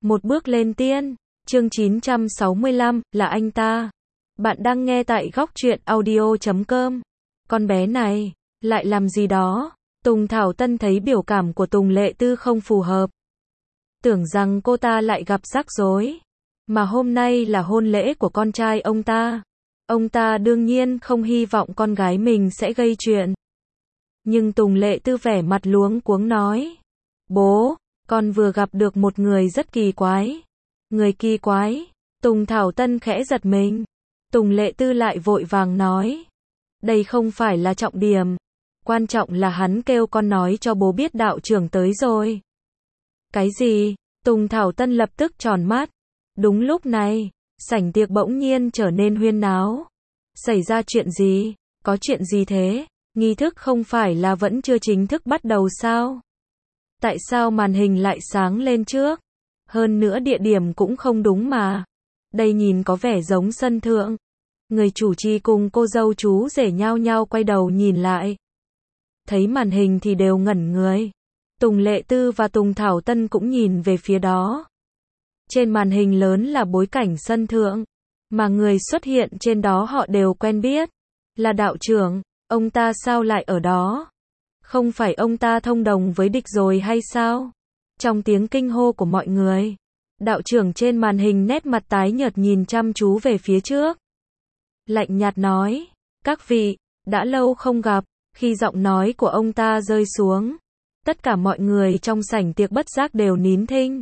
Một bước lên tiên, chương 965, là anh ta. Bạn đang nghe tại góc truyện audio.com. Con bé này, lại làm gì đó? Tùng Thảo Tân thấy biểu cảm của Tùng Lệ Tư không phù hợp. Tưởng rằng cô ta lại gặp rắc rối. Mà hôm nay là hôn lễ của con trai ông ta. Ông ta đương nhiên không hy vọng con gái mình sẽ gây chuyện. Nhưng Tùng Lệ Tư vẻ mặt luống cuống nói. Bố, con vừa gặp được một người rất kỳ quái. Người kỳ quái? Tùng Thảo Tân khẽ giật mình. Tùng Lệ Tư lại vội vàng nói. Đây không phải là trọng điểm. Quan trọng là hắn kêu con nói cho bố biết đạo trưởng tới rồi. Cái gì? Tùng Thảo Tân lập tức tròn mắt. Đúng lúc này, sảnh tiệc bỗng nhiên trở nên huyên náo. Xảy ra chuyện gì? Có chuyện gì thế? Nghi thức không phải là vẫn chưa chính thức bắt đầu sao? Tại sao màn hình lại sáng lên trước? Hơn nữa địa điểm cũng không đúng mà. Đây nhìn có vẻ giống sân thượng. Người chủ trì cùng cô dâu chú rể nhao nhao quay đầu nhìn lại. Thấy màn hình thì đều ngẩn người. Tùng Lệ Tư và Tùng Thảo Tân cũng nhìn về phía đó. Trên màn hình lớn là bối cảnh sân thượng. Mà người xuất hiện trên đó họ đều quen biết. Là đạo trưởng. Ông ta sao lại ở đó? Không phải ông ta thông đồng với địch rồi hay sao? Trong tiếng kinh hô của mọi người, đạo trưởng trên màn hình nét mặt tái nhợt nhìn chăm chú về phía trước. Lạnh nhạt nói, các vị, đã lâu không gặp. Khi giọng nói của ông ta rơi xuống, tất cả mọi người trong sảnh tiệc bất giác đều nín thinh.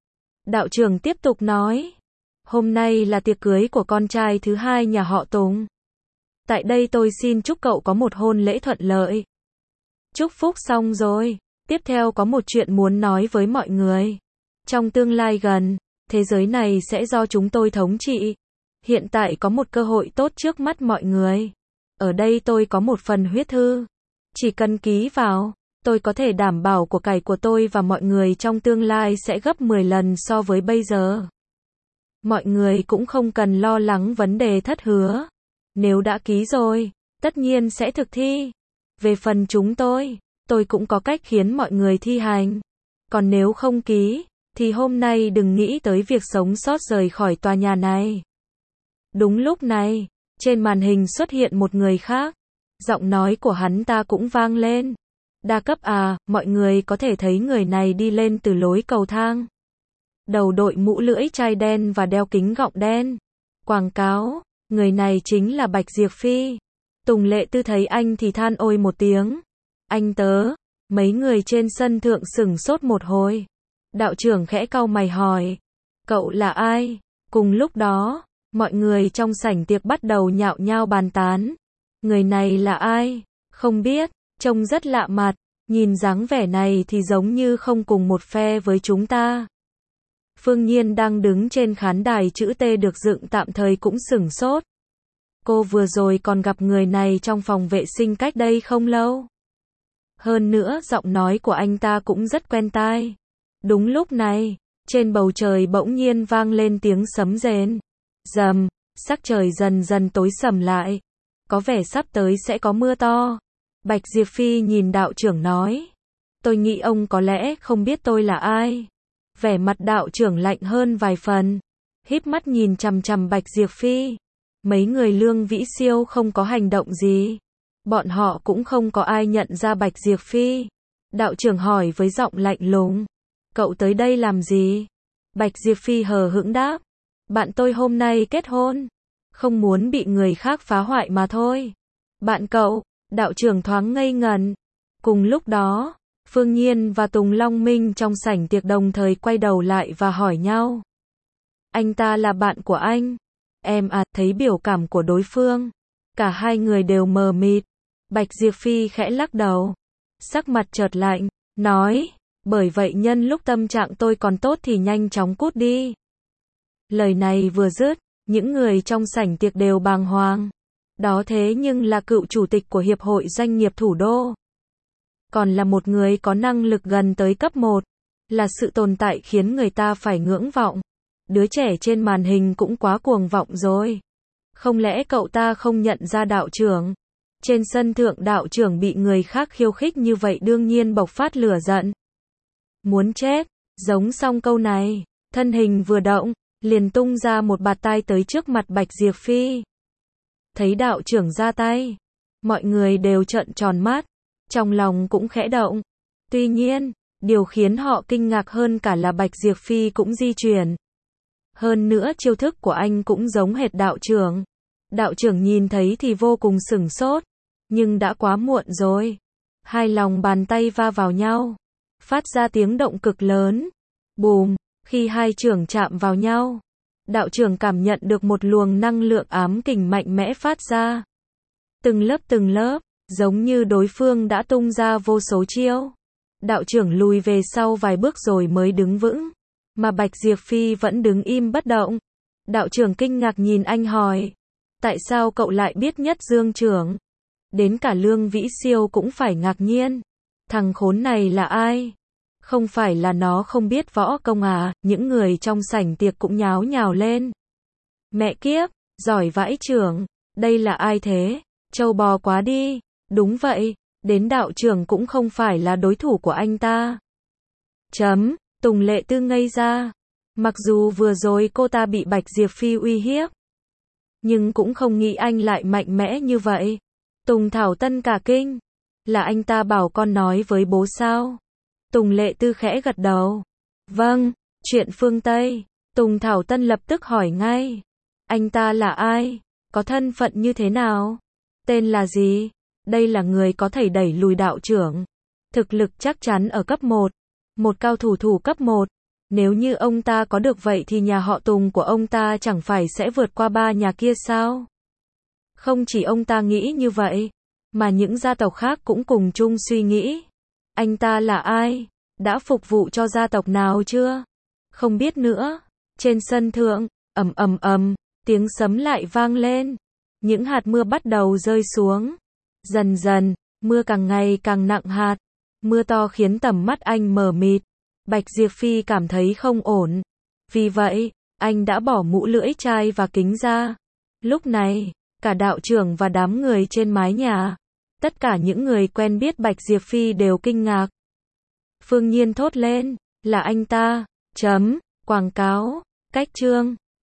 Đạo trưởng tiếp tục nói, hôm nay là tiệc cưới của con trai thứ hai nhà họ Tùng. Tại đây tôi xin chúc cậu có một hôn lễ thuận lợi. Chúc phúc xong rồi, tiếp theo có một chuyện muốn nói với mọi người. Trong tương lai gần, thế giới này sẽ do chúng tôi thống trị. Hiện tại có một cơ hội tốt trước mắt mọi người. Ở đây tôi có một phần huyết thư. Chỉ cần ký vào, tôi có thể đảm bảo của cải của tôi và mọi người trong tương lai sẽ gấp 10 lần so với bây giờ. Mọi người cũng không cần lo lắng vấn đề thất hứa. Nếu đã ký rồi, tất nhiên sẽ thực thi. Về phần chúng tôi cũng có cách khiến mọi người thi hành. Còn nếu không ký, thì hôm nay đừng nghĩ tới việc sống sót rời khỏi tòa nhà này. Đúng lúc này, trên màn hình xuất hiện một người khác. Giọng nói của hắn ta cũng vang lên. Đa cấp à, mọi người có thể thấy người này đi lên từ lối cầu thang. Đầu đội mũ lưỡi chai đen và đeo kính gọng đen. Quảng cáo, người này chính là Bạch Diệp Phi. Tùng Lệ Tư thấy anh thì than ôi một tiếng. Anh tớ, mấy người trên sân thượng sửng sốt một hồi. Đạo trưởng khẽ cau mày hỏi, cậu là ai? Cùng lúc đó, mọi người trong sảnh tiệc bắt đầu nhao nhao bàn tán. Người này là ai? Không biết, trông rất lạ mặt, nhìn dáng vẻ này thì giống như không cùng một phe với chúng ta. Phương Nhiên đang đứng trên khán đài chữ T được dựng tạm thời cũng sửng sốt. Cô vừa rồi còn gặp người này trong phòng vệ sinh cách đây không lâu. Hơn nữa giọng nói của anh ta cũng rất quen tai. Đúng lúc này, trên bầu trời bỗng nhiên vang lên tiếng sấm rền. Rầm, sắc trời dần dần tối sầm lại. Có vẻ sắp tới sẽ có mưa to. Bạch Diệp Phi nhìn đạo trưởng nói. Tôi nghĩ ông có lẽ không biết tôi là ai. Vẻ mặt đạo trưởng lạnh hơn vài phần. Híp mắt nhìn chằm chằm Bạch Diệp Phi. Mấy người Lương Vĩ Siêu không có hành động gì. Bọn họ cũng không có ai nhận ra Bạch Diệp Phi. Đạo trưởng hỏi với giọng lạnh lùng. Cậu tới đây làm gì? Bạch Diệp Phi hờ hững đáp. Bạn tôi hôm nay kết hôn. Không muốn bị người khác phá hoại mà thôi. Bạn cậu, đạo trưởng thoáng ngây ngẩn. Cùng lúc đó, Phương Nhiên và Tùng Long Minh trong sảnh tiệc đồng thời quay đầu lại và hỏi nhau. Anh ta là bạn của anh. Em à, thấy biểu cảm của đối phương. Cả hai người đều mờ mịt. Bạch Diệp Phi khẽ lắc đầu. Sắc mặt chợt lạnh, nói. Bởi vậy nhân lúc tâm trạng tôi còn tốt thì nhanh chóng cút đi. Lời này vừa dứt, những người trong sảnh tiệc đều bàng hoàng. Đó thế nhưng là cựu chủ tịch của Hiệp hội Doanh nghiệp Thủ đô. Còn là một người có năng lực gần tới cấp 1. Là sự tồn tại khiến người ta phải ngưỡng vọng. Đứa trẻ trên màn hình cũng quá cuồng vọng rồi. Không lẽ cậu ta không nhận ra đạo trưởng? Trên sân thượng đạo trưởng bị người khác khiêu khích như vậy đương nhiên bộc phát lửa giận. Muốn chết, giống xong câu này. thân hình vừa động, liền tung ra một bạt tai tới trước mặt Bạch Diệp Phi. Thấy đạo trưởng ra tay, mọi người đều trợn tròn mắt, trong lòng cũng khẽ động. Tuy nhiên, điều khiến họ kinh ngạc hơn cả là Bạch Diệp Phi cũng di chuyển. Hơn nữa chiêu thức của anh cũng giống hệt đạo trưởng. Đạo trưởng nhìn thấy thì vô cùng sửng sốt, nhưng đã quá muộn rồi. Hai lòng bàn tay va vào nhau, phát ra tiếng động cực lớn. Bùm, khi hai trưởng chạm vào nhau, đạo trưởng cảm nhận được một luồng năng lượng ám kình mạnh mẽ phát ra. Từng lớp, giống như đối phương đã tung ra vô số chiêu. Đạo trưởng lùi về sau vài bước rồi mới đứng vững, mà Bạch Diệp Phi vẫn đứng im bất động. Đạo trưởng kinh ngạc nhìn anh hỏi, tại sao cậu lại biết Nhất Dương trưởng? Đến cả Lương Vĩ Siêu cũng phải ngạc nhiên. Thằng khốn này là ai? Không phải là nó không biết võ công à? Những người trong sảnh tiệc cũng nháo nhào lên. Mẹ kiếp, giỏi vãi trưởng, đây là ai thế? Trâu bò quá đi. Đúng vậy, đến đạo trưởng cũng không phải là đối thủ của anh ta. Tùng Lệ Tư ngây ra. Mặc dù vừa rồi cô ta bị Bạch Diệp Phi uy hiếp, nhưng cũng không nghĩ anh lại mạnh mẽ như vậy. Tùng Thảo Tân cả kinh. Là anh ta bảo con nói với bố sao? Tùng Lệ Tư khẽ gật đầu. Vâng, chuyện phương Tây. Tùng Thảo Tân lập tức hỏi ngay. Anh ta là ai? Có thân phận như thế nào? Tên là gì? Đây là người có thể đẩy lùi đạo trưởng. Thực lực chắc chắn ở cấp 1. Một cao thủ cấp 1. Nếu như ông ta có được vậy thì nhà họ Tùng của ông ta chẳng phải sẽ vượt qua 3 nhà kia sao? Không chỉ ông ta nghĩ như vậy, mà những gia tộc khác cũng cùng chung suy nghĩ. Anh ta là ai? Đã phục vụ cho gia tộc nào chưa? Không biết nữa. Trên sân thượng, ầm, tiếng sấm lại vang lên. Những hạt mưa bắt đầu rơi xuống. Dần dần, mưa càng ngày càng nặng hạt. Mưa to khiến tầm mắt anh mờ mịt. Bạch Diệp Phi cảm thấy không ổn. Vì vậy, anh đã bỏ mũ lưỡi chai và kính ra. Lúc này, cả đạo trưởng và đám người trên mái nhà, tất cả những người quen biết Bạch Diệp Phi đều kinh ngạc. Phương Nhiên thốt lên, là anh ta. Quảng cáo, cách chương.